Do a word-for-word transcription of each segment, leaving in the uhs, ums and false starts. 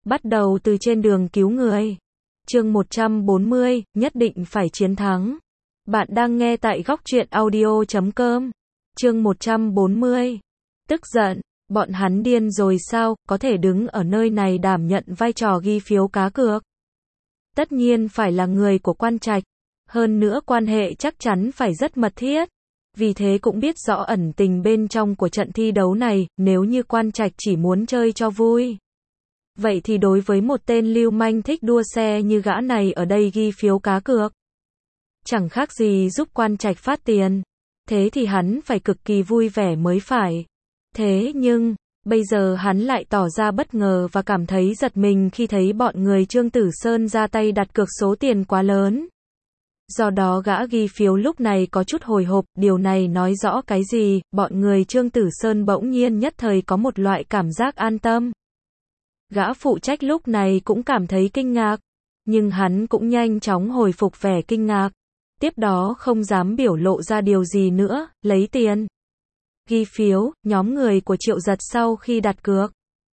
Bắt đầu từ trên đường cứu người. Chương một trăm bốn mươi, nhất định phải chiến thắng. Bạn đang nghe tại góc truyện audio chấm com. Chương một trăm bốn mươi. Tức giận, bọn hắn điên rồi sao, có thể đứng ở nơi này đảm nhận vai trò ghi phiếu cá cược. Tất nhiên phải là người của Quan Trạch. Hơn nữa quan hệ chắc chắn phải rất mật thiết. Vì thế cũng biết rõ ẩn tình bên trong của trận thi đấu này, nếu như Quan Trạch chỉ muốn chơi cho vui. Vậy thì đối với một tên lưu manh thích đua xe như gã này ở đây ghi phiếu cá cược, chẳng khác gì giúp Quan Trạch phát tiền. Thế thì hắn phải cực kỳ vui vẻ mới phải. Thế nhưng, bây giờ hắn lại tỏ ra bất ngờ và cảm thấy giật mình khi thấy bọn người Trương Tử Sơn ra tay đặt cược số tiền quá lớn. Do đó gã ghi phiếu lúc này có chút hồi hộp, điều này nói rõ cái gì? Bọn người Trương Tử Sơn bỗng nhiên nhất thời có một loại cảm giác an tâm. Gã phụ trách lúc này cũng cảm thấy kinh ngạc, nhưng hắn cũng nhanh chóng hồi phục vẻ kinh ngạc. Tiếp đó không dám biểu lộ ra điều gì nữa, lấy tiền. Ghi phiếu, nhóm người của Triệu Giật sau khi đặt cược,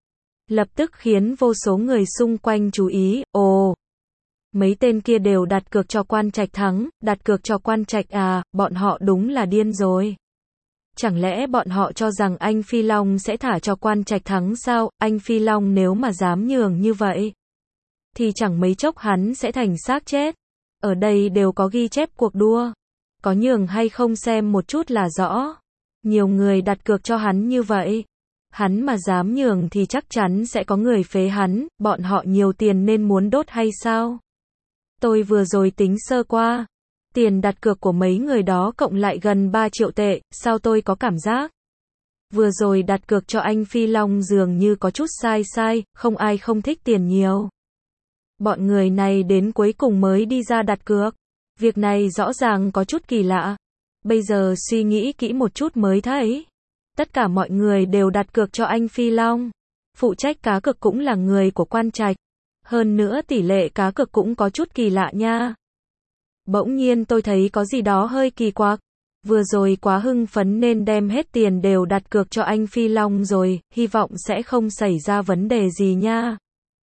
lập tức khiến vô số người xung quanh chú ý, ồ, mấy tên kia đều đặt cược cho Quan Trạch thắng, đặt cược cho Quan Trạch à, bọn họ đúng là điên rồi. Chẳng lẽ bọn họ cho rằng anh Phi Long sẽ thả cho Quan Trạch thắng sao? Anh Phi Long nếu mà dám nhường như vậy, thì chẳng mấy chốc hắn sẽ thành xác chết. Ở đây đều có ghi chép cuộc đua. Có nhường hay không xem một chút là rõ. Nhiều người đặt cược cho hắn như vậy. Hắn mà dám nhường thì chắc chắn sẽ có người phế hắn, bọn họ nhiều tiền nên muốn đốt hay sao? Tôi vừa rồi tính sơ qua. Tiền đặt cược của mấy người đó cộng lại gần ba triệu tệ, sao tôi có cảm giác? Vừa rồi đặt cược cho anh Phi Long dường như có chút sai sai, không ai không thích tiền nhiều. Bọn người này đến cuối cùng mới đi ra đặt cược. Việc này rõ ràng có chút kỳ lạ. Bây giờ suy nghĩ kỹ một chút mới thấy. Tất cả mọi người đều đặt cược cho anh Phi Long. Phụ trách cá cược cũng là người của Quan Trạch. Hơn nữa tỷ lệ cá cược cũng có chút kỳ lạ nha. Bỗng nhiên tôi thấy có gì đó hơi kỳ quặc. Vừa rồi quá hưng phấn nên đem hết tiền đều đặt cược cho anh Phi Long rồi, hy vọng sẽ không xảy ra vấn đề gì nha.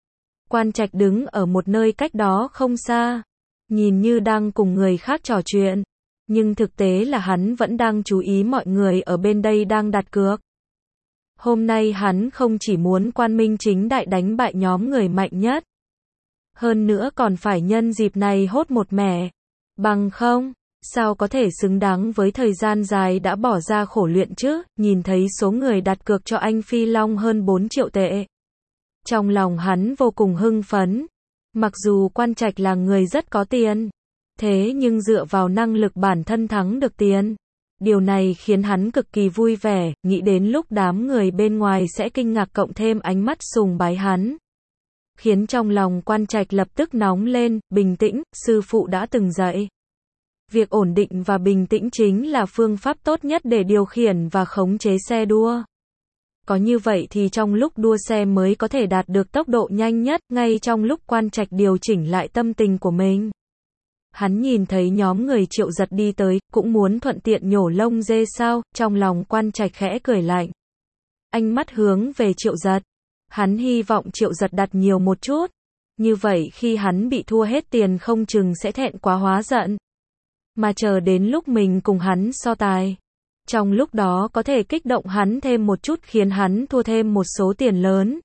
Quan Trạch đứng ở một nơi cách đó không xa, nhìn như đang cùng người khác trò chuyện, nhưng thực tế là hắn vẫn đang chú ý mọi người ở bên đây đang đặt cược. Hôm nay hắn không chỉ muốn quang minh chính đại đánh bại nhóm người mạnh nhất, hơn nữa còn phải nhân dịp này hốt một mẻ. Bằng không, sao có thể xứng đáng với thời gian dài đã bỏ ra khổ luyện chứ? Nhìn thấy số người đặt cược cho anh Phi Long hơn bốn triệu tệ. Trong lòng hắn vô cùng hưng phấn. Mặc dù Quan Trạch là người rất có tiền, thế nhưng dựa vào năng lực bản thân thắng được tiền. Điều này khiến hắn cực kỳ vui vẻ, nghĩ đến lúc đám người bên ngoài sẽ kinh ngạc cộng thêm ánh mắt sùng bái hắn, khiến trong lòng Quan Trạch lập tức nóng lên. Bình tĩnh, sư phụ đã từng dạy. Việc ổn định và bình tĩnh chính là phương pháp tốt nhất để điều khiển và khống chế xe đua. Có như vậy thì trong lúc đua xe mới có thể đạt được tốc độ nhanh nhất, ngay trong lúc Quan Trạch điều chỉnh lại tâm tình của mình. Hắn nhìn thấy nhóm người Triệu Giật đi tới, cũng muốn thuận tiện nhổ lông dê sao, trong lòng Quan Trạch khẽ cười lạnh. Ánh mắt hướng về Triệu Giật. Hắn hy vọng Triệu Giật đặt nhiều một chút. Như vậy khi hắn bị thua hết tiền không chừng sẽ thẹn quá hóa giận. Mà chờ đến lúc mình cùng hắn so tài, trong lúc đó có thể kích động hắn thêm một chút khiến hắn thua thêm một số tiền lớn.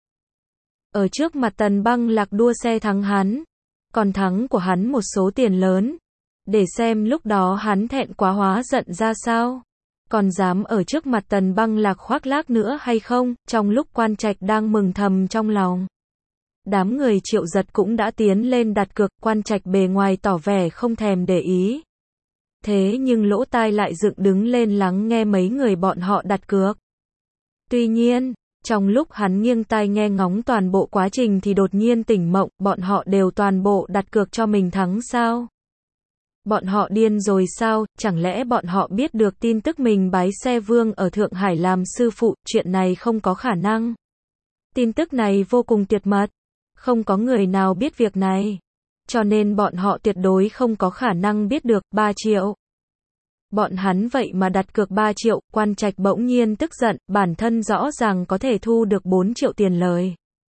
Ở trước mặt Tần Băng Lạc đua xe thắng hắn, còn thắng của hắn một số tiền lớn. Để xem lúc đó hắn thẹn quá hóa giận ra sao. Còn dám ở trước mặt Tần Băng Lạc khoác lác nữa hay không? Trong lúc Quan Trạch đang mừng thầm trong lòng, đám người Triệu Giật cũng đã tiến lên đặt cược. Quan Trạch bề ngoài tỏ vẻ không thèm để ý. Thế nhưng lỗ tai lại dựng đứng lên lắng nghe mấy người bọn họ đặt cược. Tuy nhiên, trong lúc hắn nghiêng tai nghe ngóng toàn bộ quá trình thì đột nhiên tỉnh mộng, bọn họ đều toàn bộ đặt cược cho mình thắng sao? Bọn họ điên rồi sao? Chẳng lẽ bọn họ biết được tin tức mình bái xe vương ở Thượng Hải làm sư phụ? Chuyện này không có khả năng. Tin tức này vô cùng tuyệt mật. Không có người nào biết việc này. Cho nên bọn họ tuyệt đối không có khả năng biết được. Ba triệu. Bọn hắn vậy mà đặt cược ba triệu. Quan Trạch bỗng nhiên tức giận, bản thân rõ ràng có thể thu được bốn triệu tiền lời.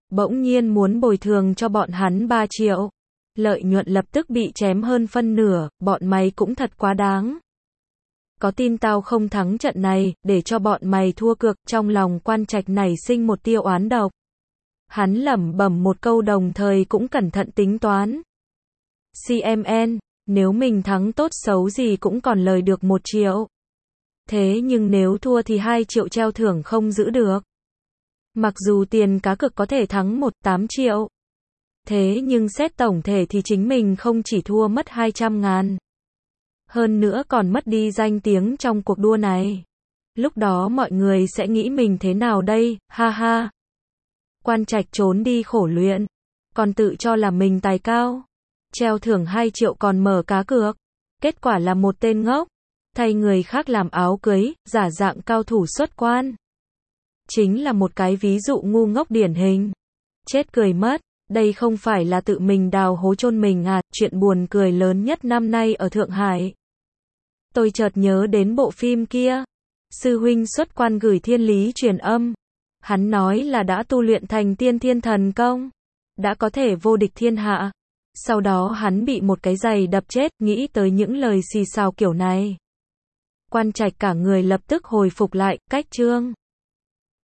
bỗng nhiên muốn bồi thường cho bọn hắn ba triệu. Lợi nhuận lập tức bị chém hơn phân nửa, bọn mày cũng thật quá đáng. Có tin tao không thắng trận này, để cho bọn mày thua cược, trong lòng Quan Trạch nảy sinh một tia oán độc. Hắn lẩm bẩm một câu đồng thời cũng cẩn thận tính toán. xê em en, nếu mình thắng tốt xấu gì cũng còn lời được một triệu. Thế nhưng nếu thua thì hai triệu treo thưởng không giữ được. Mặc dù tiền cá cược có thể thắng một tám triệu. Thế nhưng xét tổng thể thì chính mình không chỉ thua mất hai trăm ngàn. Hơn nữa còn mất đi danh tiếng trong cuộc đua này. Lúc đó mọi người sẽ nghĩ mình thế nào đây, ha ha. Quan Trạch trốn đi khổ luyện. Còn tự cho là mình tài cao. Treo thưởng hai triệu còn mở cá cược. Kết quả là một tên ngốc. Thay người khác làm áo cưới, giả dạng cao thủ xuất quan. Chính là một cái ví dụ ngu ngốc điển hình. Chết cười mất. Đây không phải là tự mình đào hố chôn mình à, chuyện buồn cười lớn nhất năm nay ở Thượng Hải. Tôi chợt nhớ đến bộ phim kia. Sư huynh xuất quan gửi thiên lý truyền âm. Hắn nói là đã tu luyện thành tiên thiên thần công. Đã có thể vô địch thiên hạ. Sau đó hắn bị một cái giày đập chết, nghĩ tới những lời xì xào kiểu này. Quan Trạch cả người lập tức hồi phục lại, cách chương.